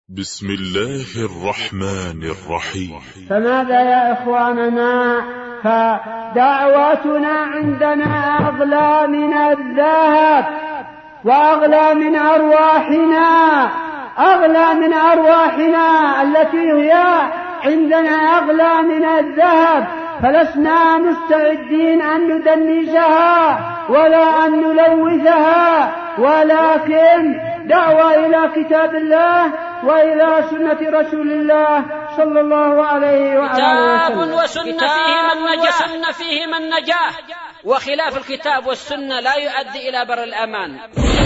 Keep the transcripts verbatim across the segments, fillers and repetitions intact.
بسم الله الرحمن الرحيم. فماذا يا إخواننا؟ فدعوتنا عندنا أغلى من الذهب وأغلى من أرواحنا، أغلى من أرواحنا التي هي عندنا أغلى من الذهب، فلسنا مستعدين أن ندنسها ولا أن نلوثها، ولكن دعوة إلى كتاب الله وإلى سنة رسول الله صلى الله عليه وآله وسلم. كتاب وسنة فيهما النجاة، وخلاف الكتاب والسنة لا يؤدي إلى بر الأمان.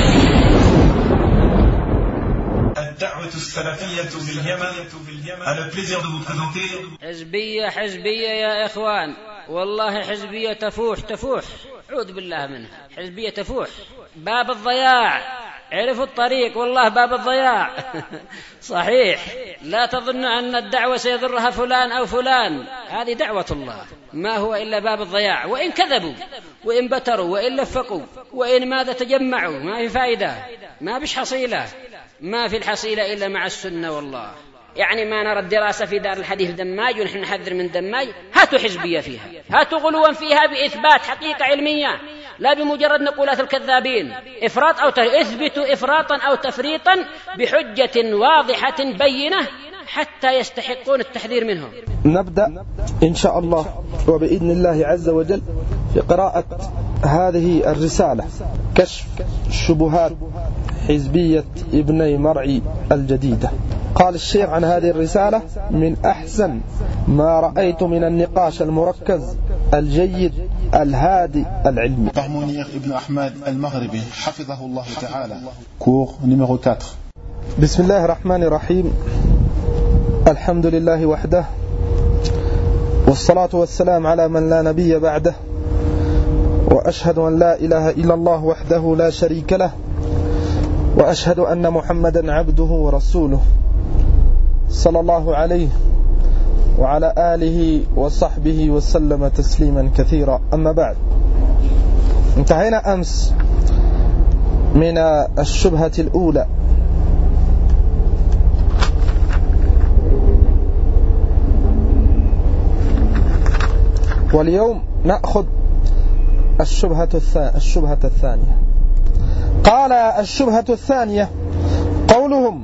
الدعوة السلفية في اليمن. على البليزير دو vous présenter. حزبية حزبية يا إخوان، والله حزبية تفوح تفوح، أعوذ بالله منها. حزبية تفوح باب الضياع، عرفوا الطريق، والله باب الضياع. صحيح، لا تظن أن الدعوة سيضرها فلان أو فلان، هذه دعوة الله، ما هو إلا باب الضياع. وإن كذبوا وإن بتروا وإن لفقوا وإن ماذا تجمعوا، ما في فائدة، ما بش حصيلة، ما في الحصيلة إلا مع السنة. والله يعني ما نرى الدراسة في دار الحديث دماج ونحن نحذر من دماج، هاتوا حزبية فيها، هاتوا غلوا فيها بإثبات حقيقة علمية، لا بمجرد نقولات الكذابين. إفراط أو تفريط، اثبتوا إفراطا أو تفريطا بحجة واضحة بينة حتى يستحقون التحذير منهم. نبدأ إن شاء الله وبإذن الله عز وجل في قراءة هذه الرسالة، كشف شبهات حزبية ابني مرعي الجديدة. قال الشيخ عن هذه الرسالة: من أحسن ما رأيت من النقاش المركز الجيد الهادي العلمي. Par Mounir Ibn Ahmad al-Maghribi حفظه الله تعالى. Cours numéro quatre. بسم الله الرحمن الرحيم. الحمد لله وحده، والصلاة والسلام على من لا نبي بعده، وأشهد أن لا إله إلا الله وحده لا شريك له، وأشهد أن محمدا عبده ورسوله صلى الله عليه وعلى آله وصحبه وسلم تسليما كثيرا. أما بعد، انتهينا أمس من الشبهة الأولى، واليوم نأخذ الشبهة الشبهة الثانية. قال: الشبهة الثانية قولهم: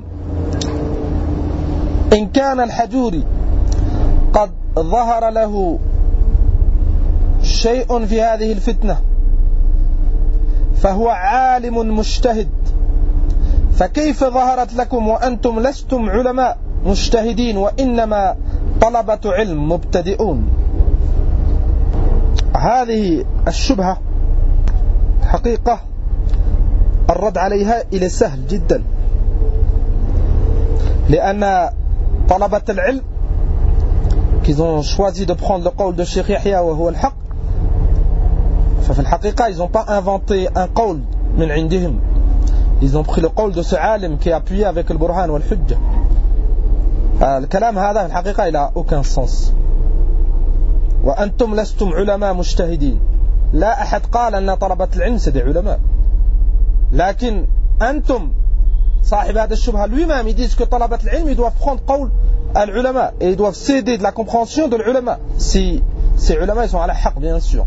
إن كان الحجوري قد ظهر له شيء في هذه الفتنة فهو عالم مجتهد، فكيف ظهرت لكم وأنتم لستم علماء مجتهدين وإنما طلبة علم مبتدئون؟ هذه الشبهة حقيقة الرد عليها إلى سهل جدا، لأن طلبة العلم qu'ils ont choisi de prendre le قول de Cheikh Yahya وهو الحق، ففي الحقيقة ils n'ont pas inventé un قول من عندهم، ils ont pris le قول de ce عالم qui est appuyé avec le burhan والحجة. الكلام هذا في الحقيقة il n'a aucun sens. وأنتم لستم علماء مجتهدين، لا أحد قال أن طلبة العلم c'est des علماء، لكن أنتم صاحب هذا الشبهة lui-même ils disent que طلبة العلم ils doivent prendre قول العلماء et ils doivent céder de la compréhension de l'ulama si ces ulama ils sont على حق bien sûr.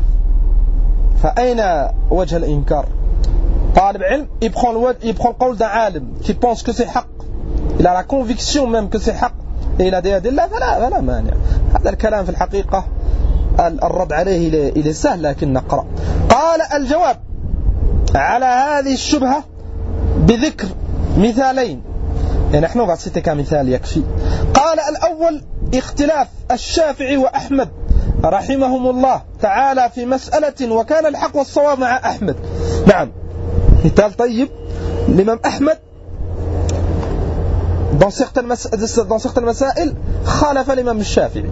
فأين وجه الإنكار؟ طالب علم il prend le il prend le قول d'un عالم qui pense que c'est حق, il a la conviction même que c'est حق et il a des adilla, فلا فلا مانع. هذا الكلام في الحقيقة الرد عليه إلى سهل، لكن نقرأ. قال: الجواب على هذه الشبهة بذكر مثالين، يعني نحن غسيت كمثال يكفي. قال: الأول اختلاف الشافعي وأحمد رحمهم الله تعالى في مسألة وكان الحق والصواب مع أحمد. نعم، مثال طيب. الإمام أحمد dans certaines dans certaines مسائل خالف الإمام الشافعي.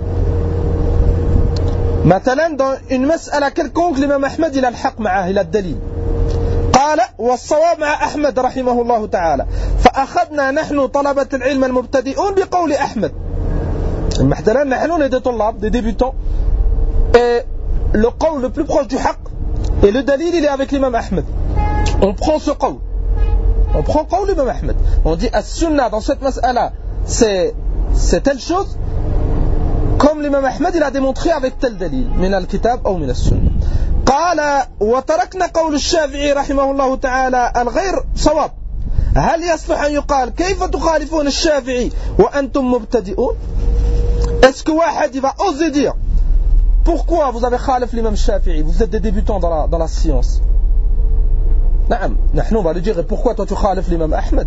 مثلا dans une مسألة quelconque الإمام أحمد إلى الحق معه إلى الدليل. قال: والصواب مع أحمد رحمه الله تعالى، فأخذنا نحن طلبة العلم المبتدئون بقول أحمد. مثلا نحن des طلاب des débutants et le قول le plus proche du حق et le dalil il est avec l'imam Ahmed, on prend ce قول. On prend qawl l'imam Ahmed. On dit as-sunnah dans cette mas'ala, c'est, c'est telle chose, comme l'imam Ahmed il a démontré avec tel dalil, min al-kitab ou min al-sunnah. قال وتركنا قول الشافعي رحمه الله تعالى الغير صواب. هل يصلح أن يقال كيف تخالفون الشافعي وأنتم مبتدئون؟ Est-ce que واحد va oser dire pourquoi vous avez khalif l'imam Shafi'i? Vous êtes des débutants dans la, dans la science. نعم نحن on va lui dire pourquoi toi tu khalif l'imam Ahmed?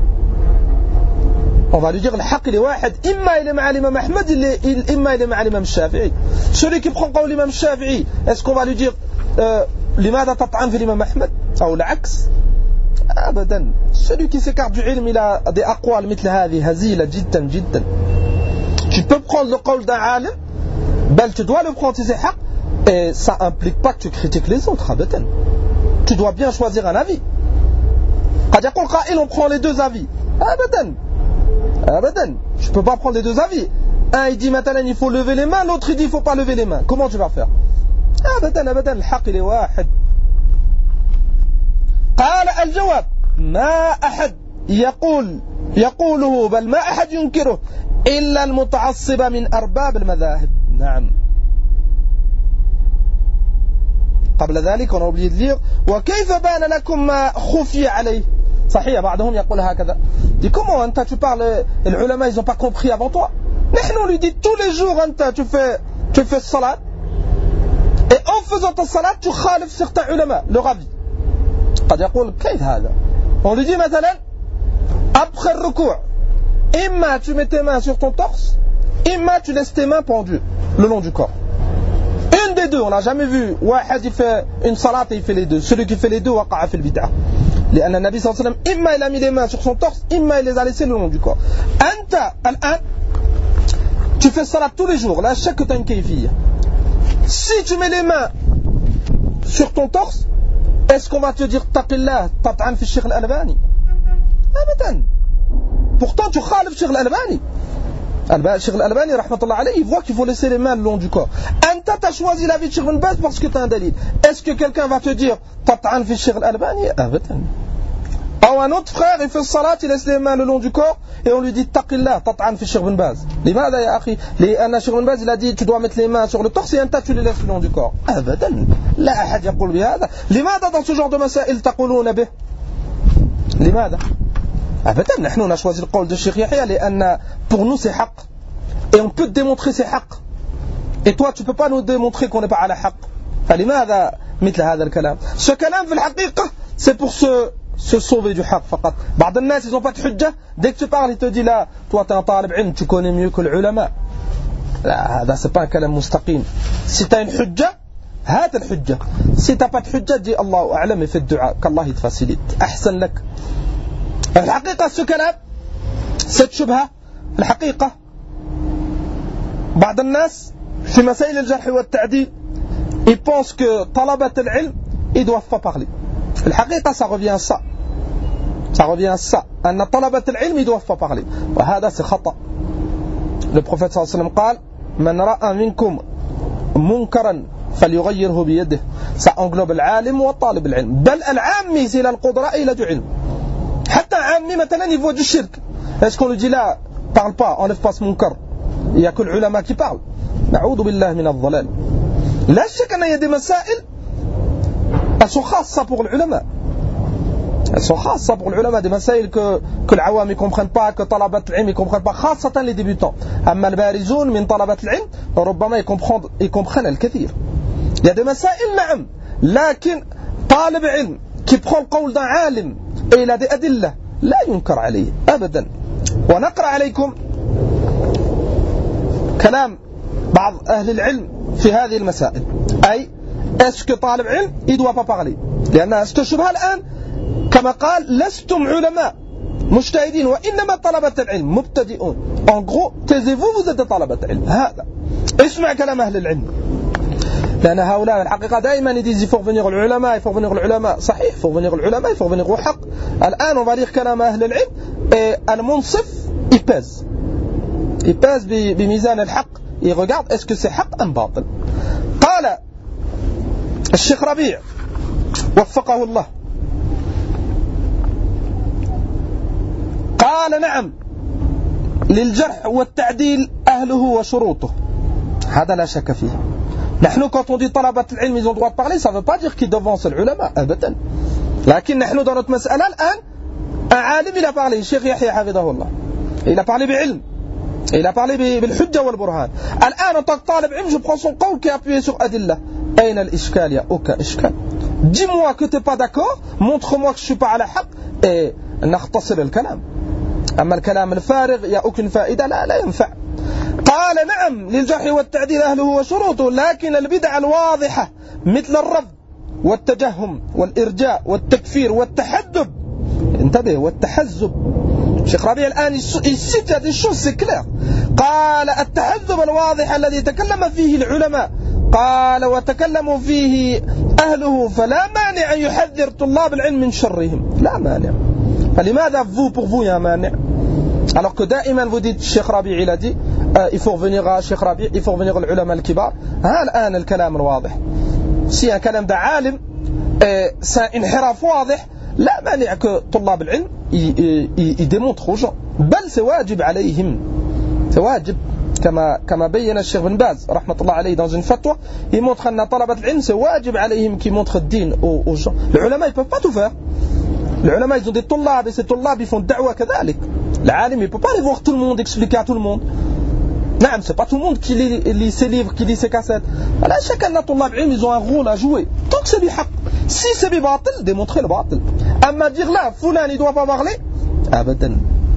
On va lui dire الحق لواحد إما إلى مع الإمام أحمد إما إلى مع الإمام الشافعي. Celui qui prend قول l'imam Shafi'i, est-ce qu'on va lui dire euh, لماذا تطعن في الإمام أحمد أو العكس؟ أبدا. Celui qui s'écarte du ilm il a des أقوال مثل هذه هزيلة جدا جدا. Tu peux prendre le قول d'un alim, بل tu dois le prendre si c'est حق, et ça implique pas que tu critiques les autres. أبدا. Tu dois bien choisir un avis. قد يقول قائل on prend les deux avis. أبدا. Abadan, je peux pas prendre les deux avis. Un il dit maintenant il faut lever les mains, l'autre il dit il faut pas lever les mains. Comment tu vas faire? Abadan, abadan, الحق لواحد. قال الجواب ما أحد يقول يقوله بل ما أحد ينكره إلا المتعصب من أرباب المذاهب. نعم. قبل ذلك on a oublié de lire وكيف بان لكم ما خفي عليه. صحيح بعضهم يقول هكذا. Dis comment Anta tu parles, les ulama ils ont pas compris avant toi. Nous on lui dit tous les jours Anta tu fais tu fais salat et en faisant ta salat tu khalif certains ulama leur avis. قد يقول كيف هذا؟ On lui dit مثلا après le ruku' imma tu mets tes mains sur ton torse, imma tu laisses tes mains pendues le long du corps. Une des deux, on n'a jamais vu واحد il fait une salat et il fait les deux. Celui qui fait les deux وقع في البدعة. لأن النبي صلى الله عليه وسلم إما il a mis les mains sur son torse, إما il les a laissées le long du corps. أنت الآن tu fais salat tous les jours, là chaque que tu as une kayfiyya. Si tu mets les mains sur ton torse, est-ce qu'on va te dire taqillah, tat'an fi Cheikh al-Albani? Abadan. Pourtant tu khalif Cheikh al-Albani. Cheikh al-Albani rahmatullah alayhi, il voit qu'il faut laisser les mains le long du corps. Anta t'as choisi la vie de Cheikh Ibn Baz parce que tu as un dalil. Est-ce que quelqu'un va te dire tat'an fi Cheikh al-Albani? Abadan. Ou un autre frère il fait salat, il laisse les mains le long du corps et on lui dit taqillah, tat'an fi Cheikh Ibn Baz. لماذا يا أخي؟ لأن Cheikh Ibn Baz il a dit tu dois mettre les mains sur le torse et anta tu les laisses le long du corps. Abadan. لا أحد يقول بهذا. لماذا dans ce genre de مسائل تقولون به؟ لماذا؟ أبدا نحن on a choisi le qawl de Cheikh Yahya لأن pour nous c'est haqq et on peut te démontrer c'est haqq et toi tu peux pas nous démontrer qu'on n'est pas à la haqq. فلماذا مثل هذا الكلام؟ Ce كلام في الحقيقة c'est pour se se sauver du haqq فقط. بعض الناس ils ont pas de hujja, dès que tu parles il te dit là toi tu es un talib ilm, tu connais mieux que l'ulama. لا هذا c'est pas un كلام مستقيم. Si tu as une hujja هات الحجة. Si tu n'as pas de hujja dis الله أعلم et fais الدعاء qu'Allah il te facilite. أحسن لك. الحقيقة ce كلام cette شبهة الحقيقة بعض الناس في مسائل الجرح والتعديل ils pensent que طلبة العلم ils doivent pas parler. الحقيقة ça revient à ça ça revient à ça أن طلبة العلم ils doivent pas parler وهذا c'est خطأ. Le prophète صلى الله عليه وسلم قال من رأى منكم منكرا فليغيره بيده. ça englobe العالم وطالب العلم بل العامي c'est القدراء إلى du علم. حتى عامي مثلا il voit du shirk, est-ce qu'on lui dit là parle pas, enlève pas ce munkar? Il y a que les ulama qui parlent. نعوذ بالله من الضلال. لا شك أن il y a des مسائل elles sont خاصة pour les ulama, elles sont خاصة pour les ulama, des مسائل que que les awam ne comprennent pas, que طلبة العلم ne comprennent pas, خاصة les débutants. أما البارزون من طلبة العلم ربما ils comprennent ils comprennent الكثير. Il y a des مسائل نعم لكن طالب علم qui prend le qawl d'un alim et il a des adillah لا ينكر عليه أبدا. ونقرأ عليكم كلام بعض أهل العلم في هذه المسائل. أي est-ce que طالب علم il doit pas parler لأن الشبهة الآن كما قال لستم علماء مجتهدين وإنما طلبة العلم مبتدئون. en gros taisez-vous, vous êtes des طلبة العلم. هذا اسمع كلام أهل العلم لأن هؤلاء الحقيقة دائما يديز il faut revenir aux ulama, il faut revenir aux ulama. صحيح il faut revenir aux ulama, il faut revenir au haqq. الآن on va lire كلام أهل العلم et المنصف il pèse il pèse بميزان الحق, il regarde est-ce que c'est حق أم باطل. قال الشيخ ربيع وفقه الله قال نعم للجرح والتعديل أهله وشروطه، هذا لا شك فيه. نحن quand on dit طلبة العلم ils ont droit de parler, ça veut pas dire qu'ils devancent العلماء أبدا. لكن نحن dans notre مسألة الآن un عالم il a parlé, الشيخ يحيى حفظه الله, il a parlé بعلم, il a parlé بالحجة والبرهان. الآن en tant que طالب علم je prends son قول qui est appuyé sur أدلة. أين الإشكال؟ يا aucun إشكال. Dis-moi que tu n'es pas d'accord, montre-moi que je ne suis pas على حق et نختصر الكلام. أما الكلام الفارغ يا aucune فائدة لا لا ينفع. قال نعم للجرح والتعديل أهله وشروطه، لكن البدع الواضحة مثل الرفض والتجهم والإرجاء والتكفير والتحدب، انتبه، والتحزب. شيخ ربيع الآن يسيت هذه الشيء سكلير. قال التحزب الواضح الذي تكلم فيه العلماء، قال وتكلموا فيه أهله، فلا مانع أن يحذر طلاب العلم من شرهم، لا مانع. فلماذا vous pour vous il y a un مانع alors que دائما vous dites الشيخ ربيع il a dit euh, il faut revenir à الشيخ ربيع, il faut revenir العلماء الكبار. ها الآن الكلام الواضح si un كلام ده عالم c'est انحراف واضح، لا مانع que طلاب العلم ils démontrent aux gens، بل c'est واجب عليهم، c'est واجب كما كما بين الشيخ بن باز رحمة الله عليه dans une fatwa, il montre أن طلبة العلم c'est واجب عليهم qui montrent الدين aux, aux gens. العلماء ils peuvent pas tout faire. العلماء ils ont des طلاب et ces طلاب ils font الدعوة كذلك. العالم il peut pas aller voir tout le monde, expliquer à tout le monde. نعم c'est pas tout le monde qui lit, lit ses livres, qui lit ses cassettes. لا شك أن طلاب العلم ils ont un rôle à jouer. tant que c'est بحق. si c'est بباطل démontrer le باطل. أما dire là فلان il doit pas parler أبدا.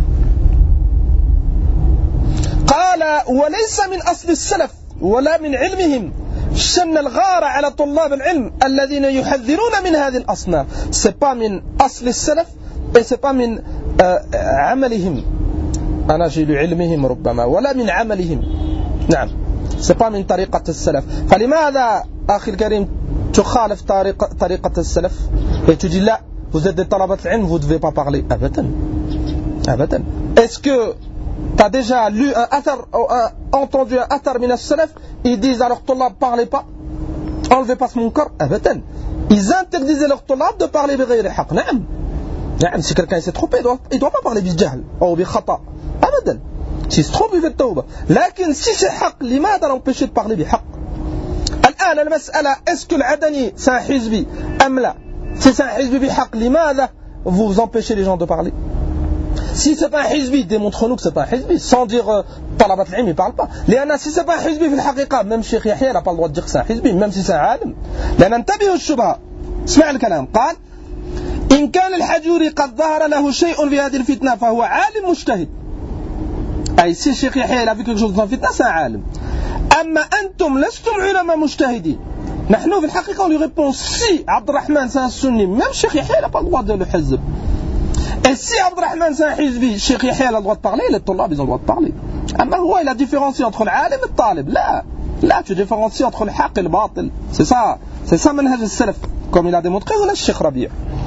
قال وليس من أصل السلف ولا من علمهم شن الغارة على طلاب العلم الذين يحذرون من هذه الأصناف. c'est pas من أصل السلف et c'est pas من عملهم، أنا جيل علمهم ربما، ولا من عملهم. نعم c'est pas من طريقة السلف. فلماذا أخي الكريم تخالف طريقة طريقة السلف et tu dis là vous êtes des طلبة العلم vous devez pas parler أبدا أبدا. est-ce que tu as déjà lu un athar ou un, entendu un athar min as-salaf, ils disent à leurs طلاب parlez pas, enlevez pas ce munkar أبدا. ils interdisaient leurs طلاب de parler بغير حق. نعم نعم si quelqu'un s'est trompé il doit, il doit pas parler بالجهل أو بخطأ أبدا. s'il se trompe il fait التوبة. لكن si c'est حق لماذا l'empêcher de parler بحق؟ الآن المسألة est-ce que العدني c'est un حزبي أم لا؟ si c'est un حزبي بحق لماذا vous empêchez les gens de parler؟ si c'est pas un حزبي démontre-nous que c'est pas un حزبي sans dire طلبة العلم il parle pas. لأن si c'est pas un حزبي في الحقيقة même الشيخ يحيى n'a pas le droit de dire que c'est un حزبي même si c'est un عالم. لأن انتبهوا الشبهة. اسمع الكلام. قال إن كان الحجوري قد ظهر له شيء في هذه الفتنة فهو عالم مجتهد. أي si الشيخ يحيى il a vu quelque chose dans la fitna c'est un عالم. أما أنتم لستم علماء مجتهدين. نحن في الحقيقة on lui répond si عبد الرحمن c'est un sunni même الشيخ يحيى n'a pas le droit de le حزب. Et si عبد الرحمن c'est un حزبي الشيخ يحيى a le droit de parler, les طلاب ils ont le droit de parler. أما هو il a différencié entre العالم et le طالب. لا لا tu différencies entre الحق et le باطل. C'est ça c'est ça منهج السلف comme il a démontré ولا الشيخ ربيع.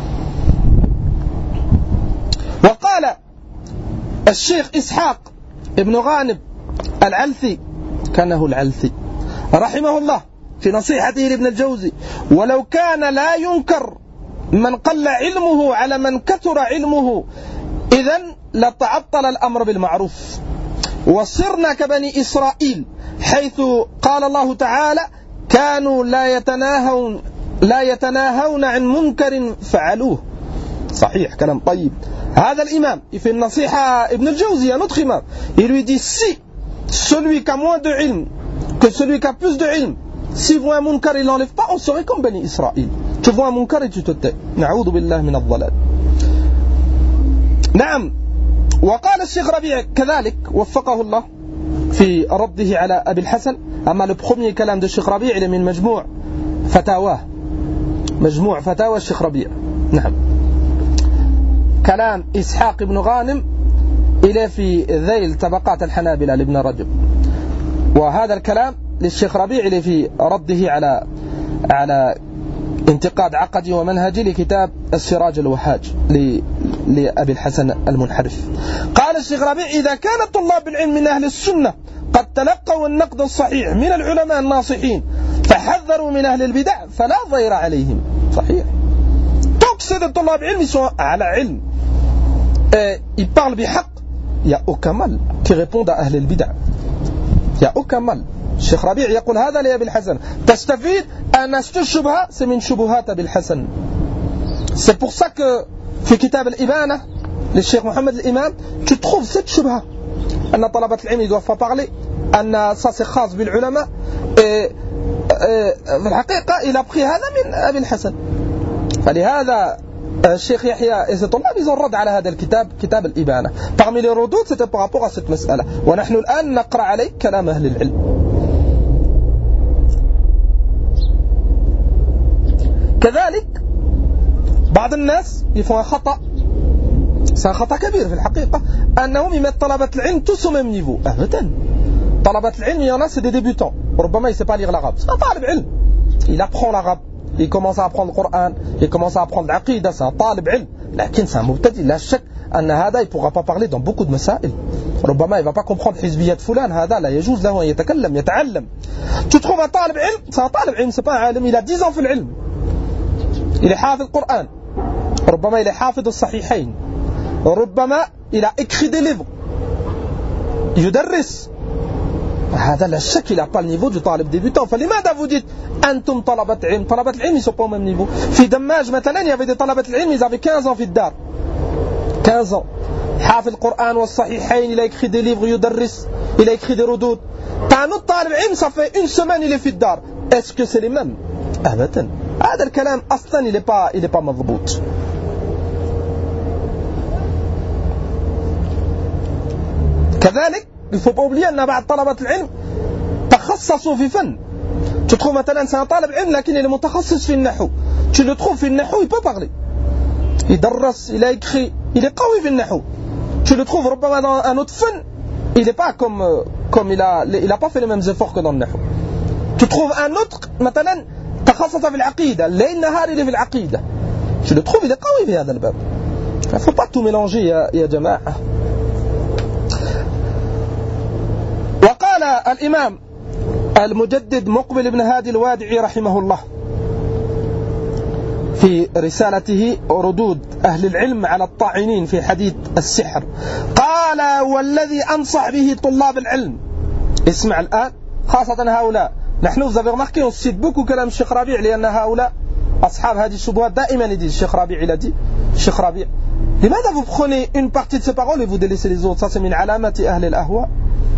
وقال الشيخ إسحاق ابن غانم العلثي كانه العلثي رحمه الله في نصيحته لابن الجوزي ولو كان لا ينكر من قل علمه على من كثر علمه إذن لتعطل الأمر بالمعروف وصرنا كبني إسرائيل حيث قال الله تعالى كانوا لا يتناهون لا يتناهون عن منكر فعلوه. صحيح كلام طيب. هذا الإمام في النصيحة ابن الجوزي un autre imam il lui dit si celui qui a moins de ilm que celui qui a plus de ilm si voit un munkar il l'enlève pas on serait comme Bani Israël. tu vois un munkar et tu te tais. نعوذ بالله من الضلال. نعم. وقال الشيخ ربيع كذلك وفقه الله في رده على أبي الحسن. أما le premier كلام de الشيخ ربيع il est من مجموع فتاواه مجموع فتاوى الشيخ ربيع. نعم. كلام إسحاق بن غانم إلى في ذيل طبقات الحنابلة لابن رجب. وهذا الكلام للشيخ ربيع إلى في رده على على انتقاد عقدي ومنهجي لكتاب السراج الوهاج لأبي الحسن المنحرف. قال الشيخ ربيع إذا كان طلاب العلم من أهل السنة قد تلقوا النقد الصحيح من العلماء الناصحين فحذروا من أهل البدع فلا ضير عليهم. صحيح. تقصد طلاب علم على علم et il parle bihaq, il n'y a aucun mal qui réponde à Ahl al-Bid'a. Il n'y a aucun mal. Cheikh Rabi' يقول هذا لأبي الحسن تستفيد أن الشبهة c'est من شبهات أبي الحسن. C'est pour ça que في كتاب الإبانة للشيخ محمد الإمام tu trouves cette shubha أن طلبة العلم ne doivent pas parler, أن ça c'est خاص بالعلماء. Et في الحقيقة il a pris هذا من أبي الحسن. فلهذا الشيخ يحيى et ses طلاب ils ont رد على هذا الكتاب كتاب الإبانة. Parmi les redoutes c'était par rapport à cette مسألة. ونحن الآن نقرأ عليك كلام أهل العلم. كذلك بعض الناس يفعلون خطأ، c'est un خطأ كبير في الحقيقة، أنهم يمت طلبة العلم tous au même niveau. أبدا، طلبة العلم il y en a c'est des débutants، ربما il ne sait pas lire l'arabe. C'est un طالب علم، il apprend l'arabe، il commence à apprendre le Coran, il commence à apprendre l'aqida, c'est un طالب علم. لكن c'est un مبتدئ، لا شك أن هذا il ne pourra pas parler dans beaucoup de مسائل. ربما il ne va pas comprendre حزبيات فلان، هذا لا يجوز له أن يتكلم يتعلم. Tu trouves un طالب علم، c'est un طالب علم، c'est pas un عالم، il a dix ans في العلم. Il est حافظ القرآن، ربما il est حافظ الصحيحين، ربما il a écrit des livres، يدرس. هذا لا شك il n'a pas le niveau du طالب débutant. فلماذا vous dites أنتم طلبة علم؟ طلبة العلم ils sont pas au même niveau. في دماج مثلا il y avait des طلبة العلم ils avaient quinze ans في الدار، quinze ans، حافظ القرآن والصحيحين، il a écrit des livres، يدرس، il a écrit des ردود. T'as un autre طالب علم ça fait une semaine il est في الدار. Est-ce que c'est les mêmes؟ أبدا. هذا الكلام أصلا il est pas il est pas مضبوط. كذلك il faut pas oublier أن بعض طلبة العلم تخصصوا في فن. Tu trouves مثلا c'est un طالب علم لكن il est متخصص في النحو. Tu le trouves في النحو il peut parler. يدرس، il a écrit، il est قوي في النحو. Tu le trouves ربما dans un autre fun, il n'est pas comme comme il a il a pas fait les mêmes efforts que dans le نحو. Tu trouves un autre مثلا تخصص في العقيدة، ليل نهار اللي في العقيدة. Tu le trouves il est قوي في هذا الباب. Il ne faut pas tout mélanger يا يا جماعة. وقال الإمام المجدد مقبل بن هادي الوادعي رحمه الله في رسالته ردود أهل العلم على الطاعنين في حديث السحر، قال والذي أنصح به طلاب العلم. اسمع الآن خاصة هؤلاء، نحن vous avez remarqué on cite beaucoup كلام الشيخ ربيع لأن هؤلاء أصحاب هذه الشبهات دائما يدي الشيخ ربيع il a dit الشيخ ربيع لماذا vous prenez une partie de ces paroles et vous délaissez les autres؟ ça c'est من علامات أهل الأهواء.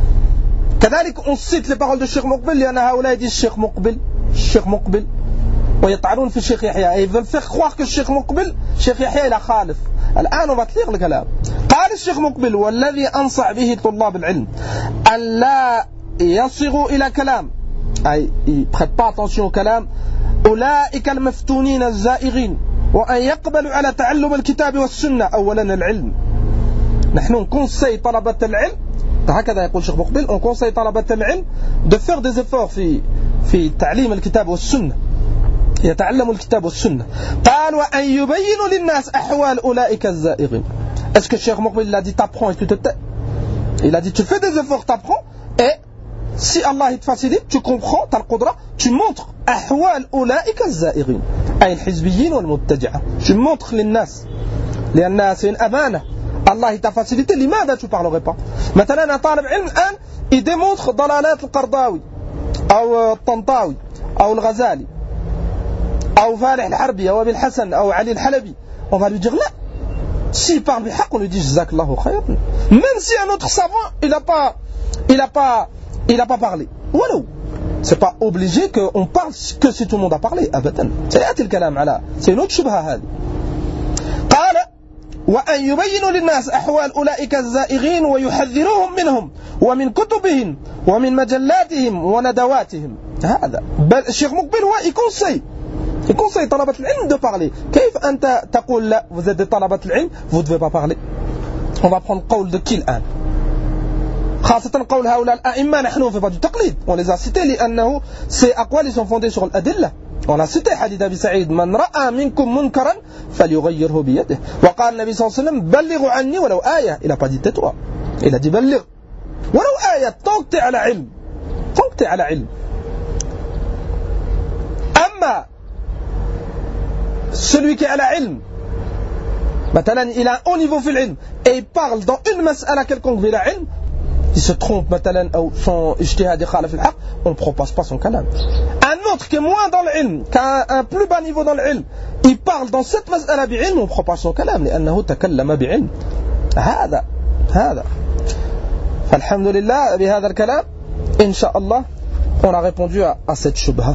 كذلك on cite les paroles de الشيخ مقبل لأن هؤلاء يدي الشيخ مقبل الشيخ مقبل ويطعنون في الشيخ يحيى et ils veulent faire croire que الشيخ مقبل الشيخ يحيى il a خالف. الآن on va te lire le كلام. قال الشيخ مقبل والذي أنصح به طلاب العلم أن لا يصغوا إلى كلام، أي ils ne prêtent pas attention au كلام أولئك المفتونين الزائغين، وأن يقبلوا على تعلم الكتاب والسنة أولا العلم. نحن conseille طلبة العلم، هكذا يقول الشيخ مقبل، on conseille طلبة العلم de faire des efforts في في تعليم الكتاب والسنة، يتعلموا الكتاب والسنة. قال وأن يبينوا للناس أحوال أولئك الزائغين. Est-ce que الشيخ مقبل il a dit t'apprends et tu te tais؟ Il a dit tu fais des efforts, t'apprends et si Allah il te facilite, tu comprends, tu as le qudra, tu montres أحوال أولئك الزائغين أي الحزبيين والمبتدعة. Tu montres للناس لأن c'est une أمانة. Allah il t'a facilité, لماذا tu parlerais pas؟ مثلا طالب علم الآن il démontre ضلالات القرضاوي أو الطنطاوي أو الغزالي أو فالح الحربي أو أبي الحسن أو علي الحلبي. On va lui dire là, s'il parle بحق on lui dit جزاك الله خير. Même si un autre savant il n'a pas il n'a pas il n'a pas parlé. ولو c'est pas obligé qu'on parle que si tout le monde a parlé. أبدا سيأتي الكلام على c'est une autre شبهة هذه. قال وأن يبينوا للناس أحوال أولئك الزائغين ويحذروهم منهم ومن كتبهم ومن مجلاتهم وندواتهم. هذا بل الشيخ مقبل هو يكونسي يكونسي طلبة العلم de parler. كيف أنت تقول لا vous êtes des طلبة العلم vous ne devez pas parler؟ On va prendre قول de qui الآن؟ خاصة قول هؤلاء الأئمة نحن on fait pas du تقليد. On les a cités لأنه ces أقوال ils sont fondés sur الأدلة. On a cité حديث أبي سعيد من رأى منكم منكرا فليغيره بيده. وقال النبي صلى الله عليه وسلم بلغوا عني ولو آية. Il a pas dit tais-toi, il a dit بلغ ولو آية tant que t'es على علم tant que t'es على علم. أما celui qui est على علم Maintenant, il a un haut niveau في العلم et il parle dans une mas'ala quelconque بلا علم, il se trompe مثلا ou son ijtihad يخالف الحق, on ne propose pas son kalam. Un autre qui est moins dans l'ilm, qui a un plus bas niveau dans l'ilm, il parle dans cette mas'ala بعلم, on ne propose son kalam لأنه تكلم بعلم. هذا هذا فالحمد لله بهذا الكلام إن شاء الله on a répondu à, à cette shubha.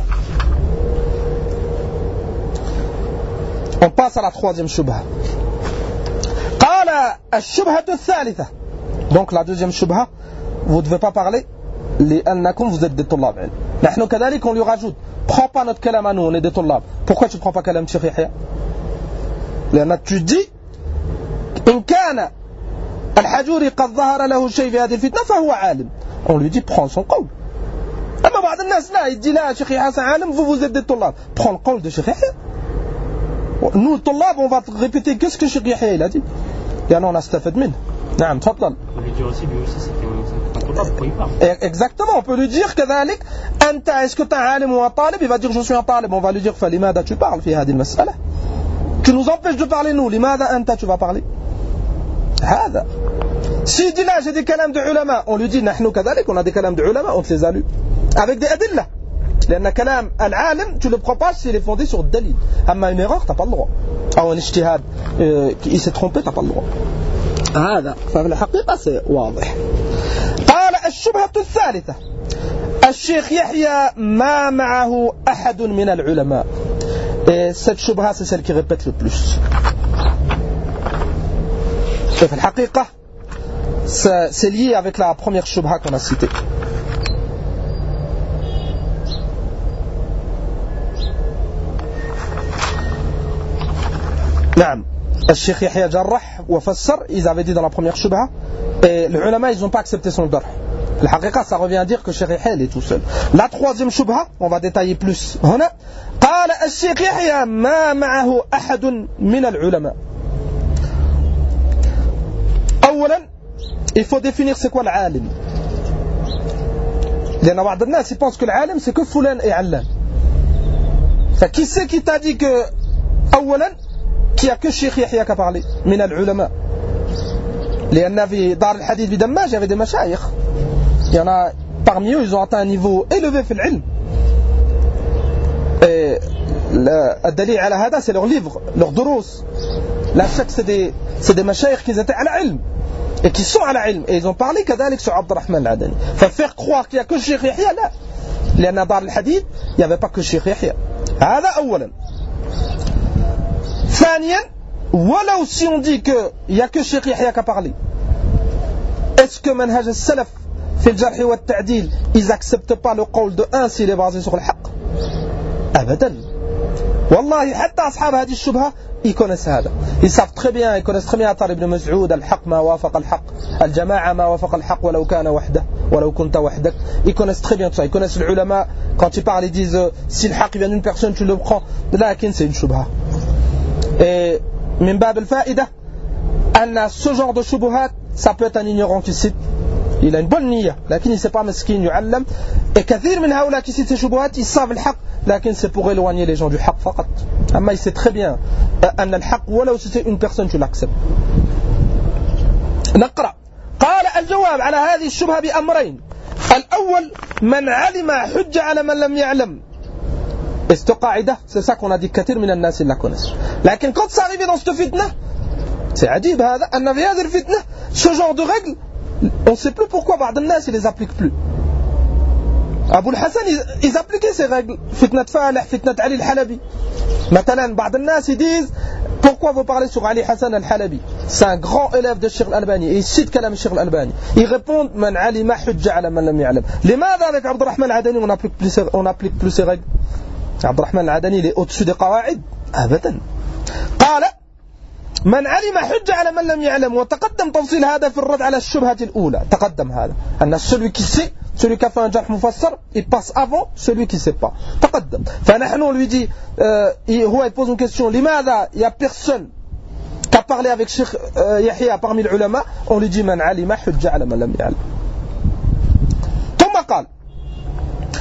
On passe à la troisième shubha. قال الشبهة الثالثة. Donc la deuxième shubha, vous ne devez pas parler لأنكم vous êtes des طلاب علم. نحن كذلك on lui rajoute, prends pas notre kalam à nous, on est des طلاب. Pourquoi tu ne prends pas kalam Cheikh Yahya? لأن tu dis إن كان الحجوري قد ظهر له شيء في هذه الفتنة فهو عالم. On lui dit prends son قول. أما بعض الناس لا يدي لا شيخ يحيى عالم, vous vous êtes des طلاب. Prends le قول de Cheikh Yahya. Nous طلاب on va répéter qu'est-ce que Cheikh Yahya il a dit. لأنه نستفد منه. نعم تفضل. On peut lui dire aussi lui aussi c'est un طلاب pourquoi il parle. Exactement, on peut lui dire كذلك أنت est-ce que tu es عالم ou un طالب, il va dire je suis un طالب, on va lui dire فلماذا tu parles في هذه المسألة. Tu nous empêches de parler nous, لماذا أنت tu vas parler. هذا. Si dit là j'ai des kalams de ulama, on lui dit نحن كذلك on a des kalams de ulama, on te les a lus avec des adillah. لأن كلام العالم tu le propages s'il est fondé sur dalil. أما une erreur t'as pas le droit. أو un ijtihad il s'est trompé t'as pas le droit. هذا ففي الحقيقة c'est واضح. قال الشبهة الثالثة الشيخ يحيى ما معه أحد من العلماء. Et cette shubha c'est celle qui répète le plus. في الحقيقة c'est lié avec la première shubha qu'on a citée. نعم الشيخ يحيى جرح وفسر, ils avaient dit dans la première shubha, et les ulama ils n'ont pas accepté son jarh. La haqiqa ça revient à dire que Cheikh Yahya est tout seul. La troisième shubha, on va détailler plus هنا. قال الشيخ يحيى ما معه أحد من العلماء. أولا il faut définir c'est quoi العالم. لأن بعض الناس ils pensent que العالم c'est que فلان et علام. فكي c'est qui t'a dit que أولا qu'il n'y a que Cheikh Yahya qui a parlé من العلماء. لأن في دار الحديث بدماج il y avait des مشايخ. Il y en a parmi eux ils ont atteint un niveau élevé في العلم. Et الدليل على هذا c'est leur livre, leur دروس. لا شك c'est des c'est des مشايخ qui étaient على علم et qui sont على علم et ils ont parlé كذلك sur عبد الرحمن العدني. ففير croire qu'il n'y a que Cheikh Yahya لا. لأن دار الحديث il n'y avait pas que Cheikh Yahya. هذا أولا. ثانيا ولو si on dit que il n'y a que Cheikh Yahya qui a parlé, est-ce que منهج السلف في الجرح والتعديل ils acceptent pas le قول de un s'il est basé sur le حق؟ أبدا. والله حتى أصحاب هذه الشبهة ils connaissent هذا. Ils savent très bien, ils connaissent très bien Atar ibn Mas'ud, الحق ما وافق الحق, الجماعة ما وافق الحق ولو كان وحده ولو كنت وحدك. Ils connaissent très bien tout ça. Ils connaissent les ulama, quand ils parlent ils disent si le haq vient d'une personne tu le prends. لكن c'est une shubha. Et من باب الفائدة أن ce genre de shubuhat ça peut être un ignorant qui cite, il a une bonne niyyah لكن il ne sait pas مسكين يعلم. Et كثير من هؤلاء qui citent ces shubuhat ils savent le haq لكن c'est pour éloigner les gens du haq فقط. أما il sait très bien أن الحق ولو si c'est une personne tu l'acceptes. نقرأ. قال الجواب على هذه الشبهة بأمرين. الأول من علم حج على من لم يعلم. Et cette qaïda, c'est ça qu'on a dit كثير من الناس ils la connaissent. لكن quand c'est arrivé dans cette fitna, c'est عجيب هذا أن في هذه الفتنة ce genre de règles on ne sait plus pourquoi بعض الناس ils les appliquent plus. Abu al-Hassan ils, ils appliquaient ces règles. Fitnat Falih, Fitnat Ali al-Halabi. Maintenant, بعض الناس ils disent pourquoi vous parlez sur Ali Hassan al-Halabi? C'est un grand élève de Cheikh al-Albani et il cite kalam Cheikh al-Albani. Ils répondent man alima hujja ala man lam ya'lam. لماذا avec Abd al-Rahman al-Adani on applique plus on applique plus ces règles? عبد الرحمن العدني il est au-dessus des قواعد أبدا. قال من علم حجة على من لم يعلم. وتقدم تفصيل هذا في الرد على الشبهة الأولى. تقدم هذا أن celui qui sait, celui qui a fait un jarh mufassar il passe avant celui qui ne sait pas. تقدم. فنحن on lui dit euh, هو il pose une question لماذا il y a personne qui a parlé avec Cheikh euh, Yahya parmi les ulama. On lui dit من علم حجة على من لم يعلم. ثم قال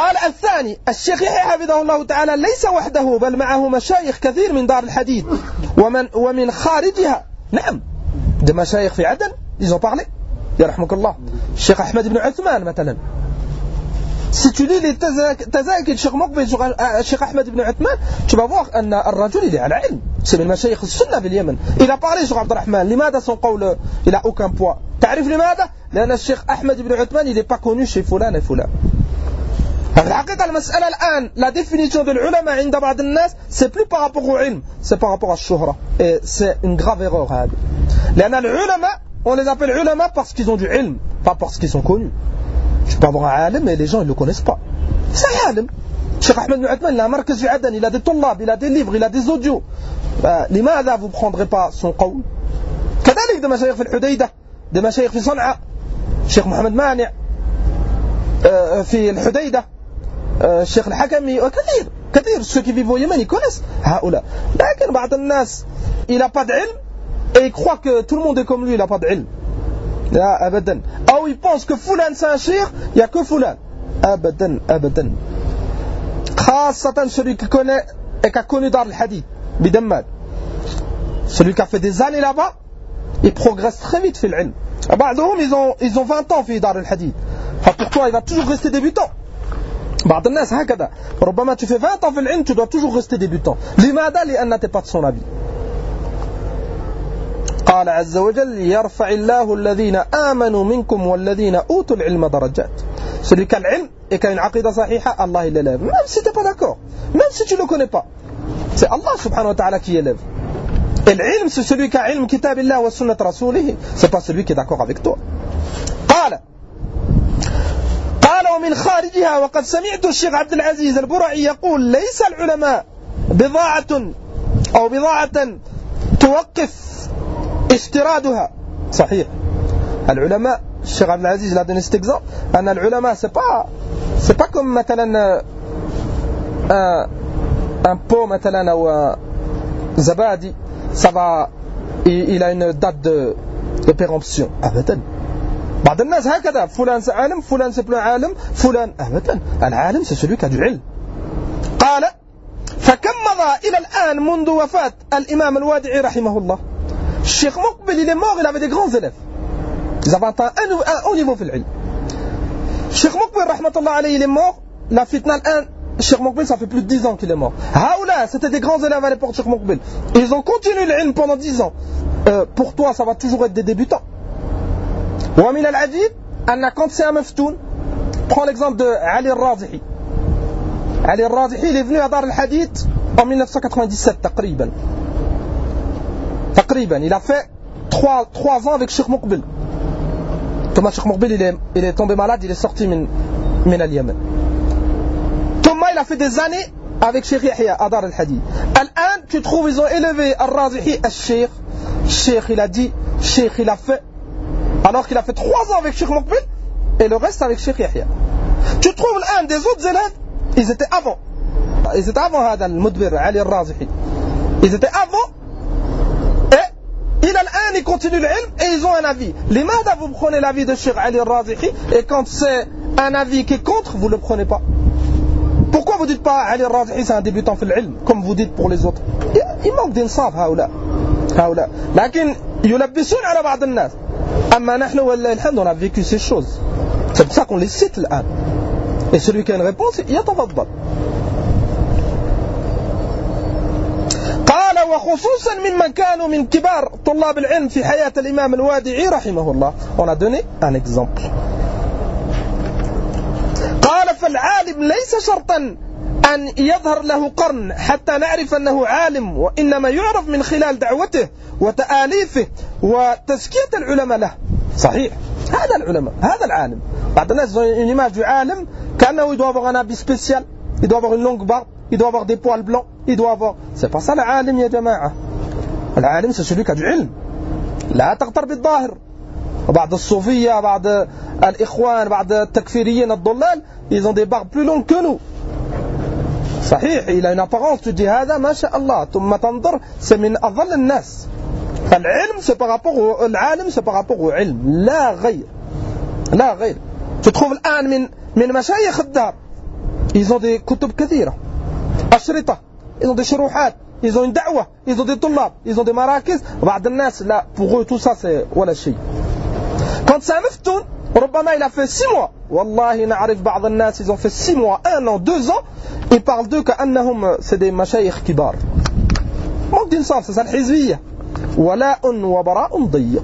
قال الثاني الشيخ يحيى حفظه الله تعالى ليس وحده بل معه مشايخ كثير من دار الحديث ومن ومن خارجها. نعم des مشايخ في عدن ils ont parlé يرحمك الله. الشيخ أحمد بن عثمان مثلا si tu lis les تزاكي الشيخ مقبل الشيخ أحمد بن عثمان tu vas voir أن الرجل il est على علم. c'est من مشايخ السنة في اليمن. il a parlé الشيخ عبد الرحمن. لماذا son قول il a aucun poids؟ تعرف لماذا؟ لأن الشيخ أحمد بن عثمان il n'est pas connu chez فلان et فلان. في الحقيقة المسألة الآن la définition de l'ulama عند بعض الناس c'est plus par rapport au علم, c'est par rapport à الشهرة. et c'est une grave erreur هذه. لأن العلماء on les appelle ulama parce qu'ils ont du ilm, pas parce qu'ils sont connus. Tu peux avoir un alim mais les gens ne le connaissent pas. C'est un alim. Cheikh Ahmed bin Uthman, il a un markaz في عدن, il a des طلاب, il a des livres, il a des audios. لماذا vous ne prendrez pas son قول؟ كذلك des مشايخ في الحديدة, des مشايخ في صنعاء, Cheikh محمد مانع في الحديدة, الشيخ الحكمي, وكثير كثير ceux qui vivent au Yémen ils connaissent هؤلاء. لكن بعض الناس il n'a pas d'ilm et il croit que tout le monde est comme lui, il n'a pas d'ilm. لا أبدا. أو il pense que فلان c'est un cheikh, il n'y a que فلان. أبدا أبدا. خاصة celui qui connaît et qui a connu Dar al-Hadith بدمال. Celui qui a fait des années là-bas, il progresse très vite في العلم. بعضهم ils ont ils ont vingt ans في Dar al-Hadith. Pour toi il va toujours rester débutant. بعض الناس هكذا. ربما tu fais vingt ans في العلم, tu dois toujours rester débutant. لماذا؟ لأن t'es pas de son avis. قال عز وجل يرفع الله الذين آمنوا منكم والذين أوتوا العلم درجات. Celui qui a l'ilm et qui a une aqida sahiha, Allah il l'élève. Même si tu n'es pas d'accord, même si tu ne le connais pas. C'est Allah subhanahu wa ta'ala qui élève. Et l'ilm c'est celui qui a ilm kitab Allah wa sunnat rasulih. C'est pas celui qui est d'accord avec toi. قال قال ومن خارجها وقد سمعت الشيخ عبد العزيز البرعي يقول ليس العلماء بضاعة أو بضاعة توقف استيرادها. صحيح. العلماء الشيخ عبد العزيز لا donné cet exemple أن العلماء c'est pas c'est pas comme مثلا un, un pot مثلا أو زبادي ça va il a une date de, de péremption. أبدا. بعض الناس هكذا فلان عالم فلان c'est plus عالم فلان. أبدا. العالم c'est celui qui a du علم. قال فكم مضى إلى الآن منذ وفاة الإمام الوادعي رحمه الله. الشيخ مقبل il est mort, il avait des grands élèves, ils avaient atteint un, un haut niveau في العلم. الشيخ مقبل رحمة الله عليه il est mort. La fitna الآن الشيخ مقبل ça fait plus de dix ans qu'il est mort. هؤلاء c'était des grands élèves à l'époque de الشيخ مقبل, ils ont continué l'ilm pendant dix ans. euh, pour toi ça va toujours être des débutants. ومن العجيب أن quand c'est un maftoun, prends l'exemple de Ali al-Razihi. Ali al-Razihi il est venu à Dar al-Hadith en mille neuf cent quatre-vingt-dix-sept تقريبا تقريبا. il a fait trois, trois ans avec Cheikh Muqbil. Thomas Cheikh Muqbil il est, il est tombé malade, il est sorti min, min al-Yemen. Thomas il a fait des années avec Cheikh Yahya à Dar al-Hadith. Al-an tu trouves ils ont élevé al-Razihi al-Sheikh. Sheikh il a dit, Sheikh il a fait, alors qu'il a fait trois ans avec Cheikh Muqbil et le reste avec Cheikh Yahya. Tu trouves l'un des autres élèves, ils étaient avant, ils étaient avant هذا المدبر Ali al-Razihi, ils étaient avant. إلى الآن ils continuent l'ilm et ils ont un avis. لماذا vous prenez l'avis de Cheikh Ali al-Razihi et quand c'est un avis qui est contre vous ne le prenez pas? Pourquoi vous dites pas Ali al-Razihi c'est un débutant في العلم comme vous dites pour les autres? il manque d'insaf هؤلاء هؤلاء لكن يلبسون على بعض الناس. أما نحن والله الحمد on a vécu ces choses, c'est pour ça qu'on les cite الآن. et celui qui a une réponse يتفضل. قال وخصوصا ممن كانوا من كبار طلاب العلم في حياة الإمام الوادعي رحمه الله. On a donné un exemple. قال فالعالم ليس شرطا أن يظهر له قرن حتى نعرف أنه عالم, وإنما يعرف من خلال دعوته وتآليفه وتزكية العلماء له. صحيح. هذا العلماء, هذا العالم. بعض الناس ont une image du عالم كأنه il doit avoir un habit spécial, il doit avoir une longue barbe, il doit avoir des poils blancs, il doit avoir. C'est pas ça العالم يا جماعة. العالم c'est celui qui a du علم. لا تغتر بالظاهر. بعض الصوفية بعض الإخوان بعض التكفيريين الضلال ils ont des barbes plus longues que nous. صحيح il a une apparence, tu dis هذا ما شاء الله, ثم تنظر c'est من أضل الناس. العلم c'est par rapport au العالم c'est par rapport au علم لا غير لا غير. tu trouves الآن من من مشايخ الدار ils ont des كتب كثيرة أشرطة, ils ont des شروحات, ils ont une da'wah, ils ont des طلاب, ils ont des مراكز. بعض الناس لا, pour eux tout ça c'est ولا شيء. Quand c'est un meftoun, ربما il a fait six mois, والله نعرف بعض الناس ils ont fait six mois, un an, deux ans, ils parlent d'eux كأنهم c'est des مشايخ كبار. manque d'insaf, c'est ça الحزبية. ولاء وبراء ضيق.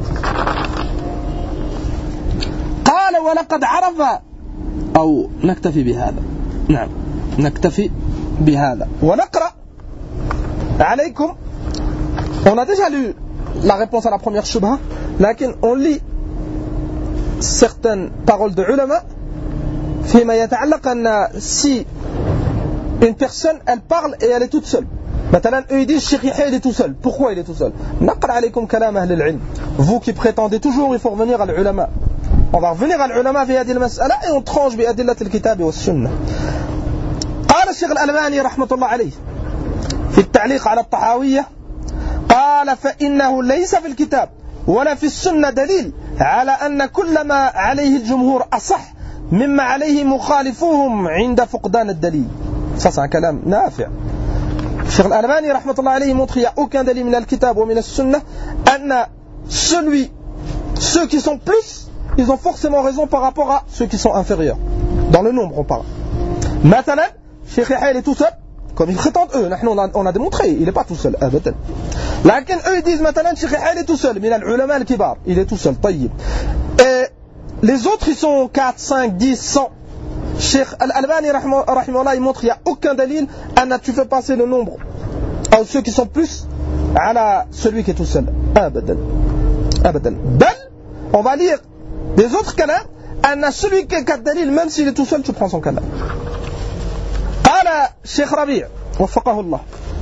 قال ولقد عرف أو نكتفي بهذا. نعم نكتفي بهذا ونقرأ عليكم. On a déjà lu la réponse à la première shubha, لكن on lit certaines paroles de ulama فيما يتعلق أن si une personne elle parle et elle est toute seule. مثلا eux ils disent Cheikh Yahya il est tout seul. Pourquoi il est tout seul? نقرأ عليكم كلام أهل العلم. Vous qui prétendez toujours il faut revenir à l'ulama. On va revenir à l'ulama في هذه المسألة et on tranche بأدلة الكتاب والسنة. قال الشيخ الألباني رحمة الله عليه في التعليق على الطحاوية قال فإنه ليس في الكتاب ولا في السنة دليل على أن كل ما عليه الجمهور أصح مما عليه مخالفوهم عند فقدان الدليل. Ça c'est un كلام نافع. الشيخ الألباني رحمة الله عليه montre qu'il n'y a aucun دليل من الكتاب ومن السنة أن celui ceux qui sont plus ils ont forcément raison par rapport à ceux qui sont inférieurs. Dans le nombre on parle. مثلا Cheikh Yahya il est tout seul, comme ils prétendent eux, on a, on a démontré, il n'est pas tout seul, abadan. لكن eux ils disent مثلا Cheikh Yahya il est tout seul, من العلماء الكبار, il est tout seul, طيب. Et les autres ils sont quatre, cinq, dix, cent. Cheikh Al-Albani rahimahullah il montre qu'il n'y a aucun dalil, Anna tu fais passer le nombre à ceux qui sont plus à celui qui est tout seul, abadan. Abadan. Bel, on va lire des autres kalam, Anna celui qui a dalil, même s'il est tout seul, tu prends son kalam. قال الشيخ ربيع وفقه الله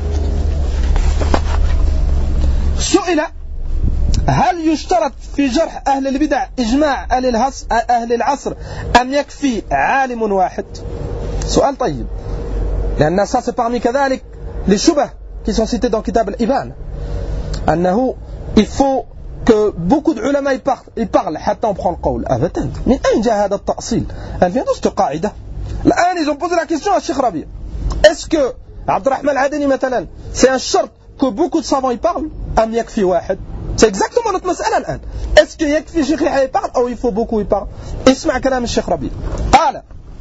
سئل هل يشترط في جرح أهل البدع إجماع أهل العصر أم يكفي عالم واحد؟ سؤال طيب لأن ça c'est parmi كذلك les شبه qui sont cités dans كتاب الإبان أنه il faut que beaucoup de ulama ils parlent حتى on prend le قول أبدا. من أين جاء هذا التأصيل؟ elle vient de cette قاعدة. الآن ils ont posé la question à Cheikh Rabi. Est-ce que Abdurrahman al-Adani مثلا c'est un short que beaucoup de savants y parlent أم يكفي واحد? C'est exactement notre مسألة الآن. Est-ce que يكفي Cheikh Yahya y parle ou il faut beaucoup y parle? اسمع كلام الشيخ ربي. قال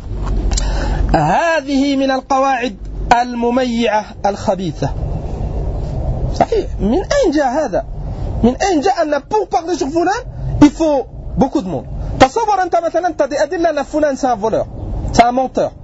هذه من القواعد المميعة الخبيثة. صحيح. من أين جاء هذا؟ من أين جاء أن pour parler sur فلان il faut beaucoup de monde. تصور أنت مثلا أنت des أدلة أن فلان c'est un voleur. C'est un menteur.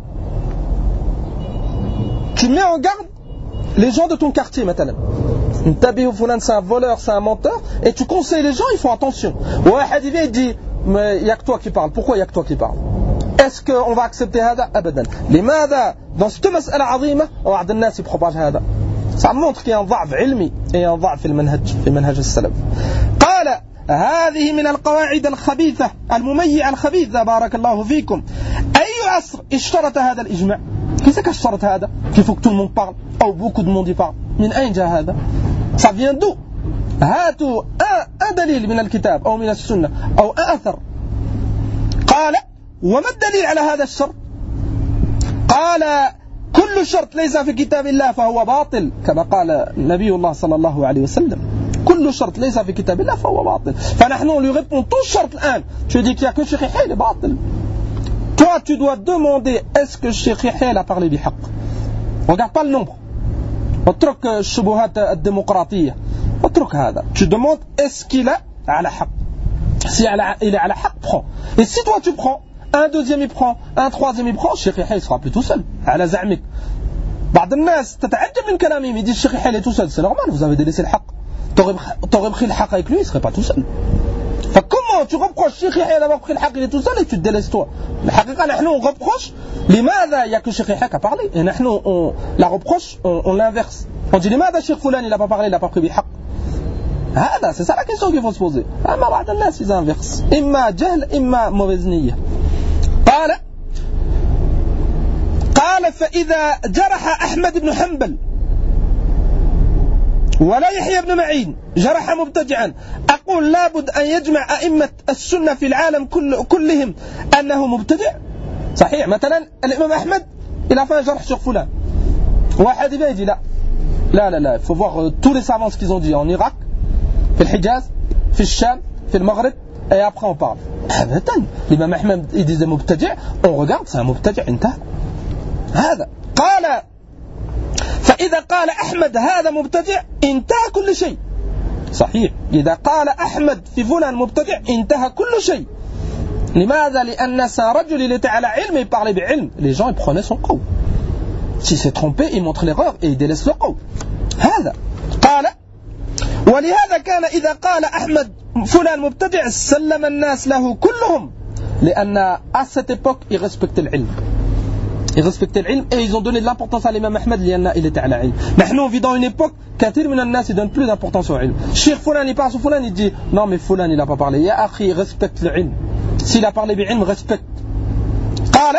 Tu mets en garde les gens de ton quartier maintenant. Ntabihu fulan c'est un voleur, c'est un menteur, et tu conseilles les gens, ils font attention. Ouahad il vient et dit, mais il n'y a que toi qui parle. Pourquoi il n'y a que toi qui parle? Est-ce qu'on va accepter هذا? أبدا. لماذا dans cette مسألة عظيمة وبعض الناس يبخباج هذا؟ Ça montre qu'il y a un ضعف علمي et un ضعف في المنهج في منهج السلف. قال هذه من القواعد الخبيثة المميعة الخبيثة بارك الله فيكم. أي عصر اشترط هذا الإجماع؟ كيف اشترط هذا؟ qu'il faut que tout le monde parle ou beaucoup de monde y parle. من أين جاء هذا؟ ça vient d'où? هاتوا un دليل من الكتاب أو من السنة أو أثر. قال وما الدليل على هذا الشرط؟ قال كل شرط ليس في كتاب الله فهو باطل كما قال نبي الله صلى الله عليه وسلم. كل شرط ليس في كتاب الله فهو باطل. فنحن on lui répond tout شرط الآن. Tu dis qu'il n'y a que Cheikh Yahya il est باطل. Toi tu dois demander est-ce que Cheikh Yahya a parlé بحق. Regarde pas le nombre. اترك الشبهات الديمقراطية. اترك هذا. Tu demandes est-ce qu'il est على حق. Si il est على حق prends. Et si toi tu prends un deuxième il prend, un troisième il prend, Cheikh Yahya il sera plus tout seul. على زعمك. بعض الناس تتعجب من كلامهم يدي Cheikh Yahya il est tout seul. C'est normal, vous avez délaissé le حق. T'aurais pris le حق avec lui, il serait pas tout seul. فكما tu reproches Cheikh Yahya d'avoir pris le حق il est tout seul et tu te délaisses toi. الحقيقة نحن on reproche لماذا il y a que Cheikh Yahya qui a parlé et نحن on la reproche on, on l'inverse. On dit لماذا Cheikh Fulan il a pas parlé, il a pas pris بحق. هذا c'est ça la question qu'il faut se poser. أما بعض الناس ils inversent. إما جهل إما mauvaise نية. قال قال فإذا جرح أحمد بن حنبل ولا يحيى بن معين جرح مبتدعا أقول لابد أن يجمع أئمة السنة في العالم كل كلهم أنه مبتدع. صحيح. مثلا الإمام أحمد il a fait un jarh sur fulan. واحد يبقى يجي لا لا لا لا il faut voir tous les savants qu'ils ont dit en Irak, في الحجاز, في الشام, في المغرب, et après on parle. أبدا. الإمام أحمد il disait مبتدع, on regarde c'est un مبتدع انتهى. هذا قال فإذا قال أحمد هذا مبتدع انتهى كل شيء. صحيح. إذا قال أحمد في فلان مبتدع انتهى كل شيء. لماذا؟ لأن ce رجل il était على علم, il parlait بعلم, les gens ils prenaient son قول. S'il s'est trompé, il montre l'erreur et il délaisse le قول. هذا قال ولهذا كان إذا قال أحمد فلان مبتدع سلم الناس له كلهم, لأن à cette époque ils respectaient العلم. Ils respectaient l'ilm et ils ont donné de l'importance à l'imam Ahmed لأن il était à la ilm. Maintenant on vit dans une époque كثير من الناس ils donnent plus d'importance au ilm. Cheikh Foulan il parle sur Foulan, il dit non mais Foulan il n'a pas parlé. Ya akhi, respecte le ilm. S'il a parlé بعلم respecte. قال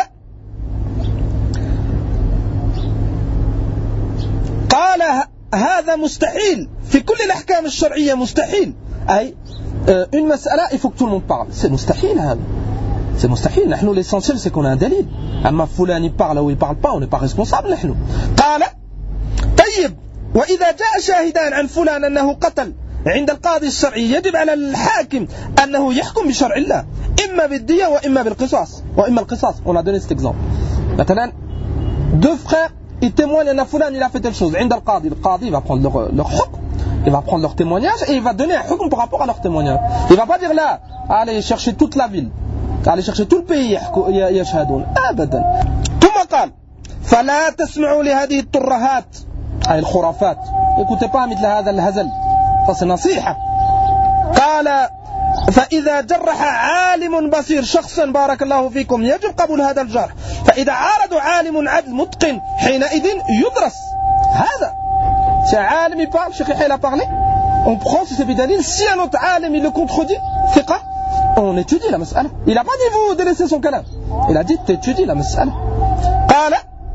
قال هذا مستحيل في كل الأحكام الشرعية مستحيل. أي une مسألة il faut que tout le monde parle. C'est مستحيل هذا. C'est مستحيل. نحن l'essentiel c'est qu'on a un دليل. أما فلان يبارل أو يبارل pas, on n'est pas responsable نحن. قال طيب وإذا جاء شاهدان عن فلان أنه قتل عند القاضي الشرعي يجب على الحاكم أنه يحكم بشرع الله إما بالدية وإما بالقصاص وإما القصاص. On a donné cet exemple. مثلا deux frères ils témoignent أن فلان il a fait telle chose عند القاضي. Le قاضي va prendre leur, leur حكم, il va prendre leur témoignage et il va donner un حكم par rapport à leur témoignage. Il va pas dire là allez chercher toute la ville, allez chercher tout le pays يشهدون أبدا. ثم قال فلا تسمعوا لهذه الترهات أي الخرافات. écoutez pas مثل هذا الهزل, ça c'est نصيحة. قال فإذا جرح عالم بصير شخصا بارك الله فيكم يجب قبول هذا الجرح, فإذا عارض عالم عدل متقن حينئذ يدرس. هذا si un عالم il parle, Cheikh Yahya il a parlé, on prend si c'est bidalil. Si un autre عالم il le contredit, ثقة, on étudie la mas'ala. Il n'a pas dit vous délaissez son kalam, il a dit t'étudies la mas'ala. قال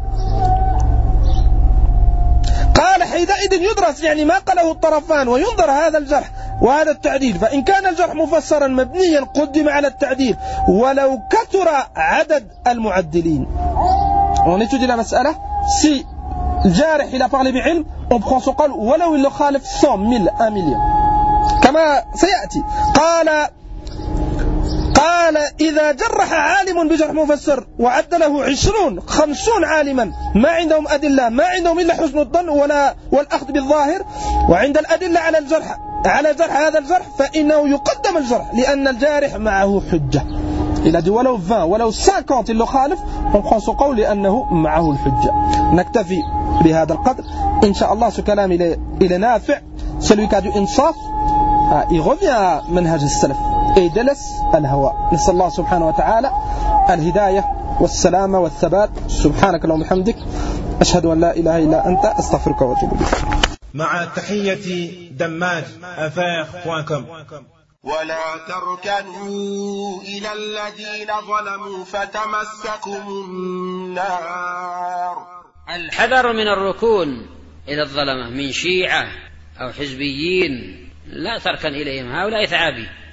قال حينئذ يدرس يعني ما قاله الطرفان وينظر هذا الجرح وهذا التعديل, فإن كان الجرح مفسرا مبنيا قدم على التعديل ولو كثر عدد المعدلين. On étudie la mas'ala. Si le jarih il a parlé بعلم, on prend son قول ولو il le خالف cent mille, un million, كما سيأتي. قال قال إذا جرح عالم بجرح مفسر وعدله عشرون خمسون عالما ما عندهم أدلة, ما عندهم إلا حسن الظن ولا والأخذ بالظاهر, وعند الأدلة على الجرح على جرح هذا الجرح فإنه يقدم الجرح لأن الجارح معه حجة. Il a dit ولو vingt ولو cinquante il le خالف, on prend son قول لأنه معه الحجة. نكتفي بهذا القدر إن شاء الله. Ce كلام il est, il est نافع. Celui qui a du insaf, il revient à منهج السلف et délaisse الهوى. نسأل الله سبحانه وتعالى الهداية والسلامة والثبات. سبحانك اللهم وبحمدك أشهد أن لا إله إلا أنت أستغفرك وأتوب إليك. مع تحية دماج أفاق دوت كوم. ولا تركنوا إلى الذين ظلموا فتمسكم النار. الحذر من الركون إلى الظلمة من شيعة أو حزبيين, لا تركن إليهم, هؤلاء ثعابي.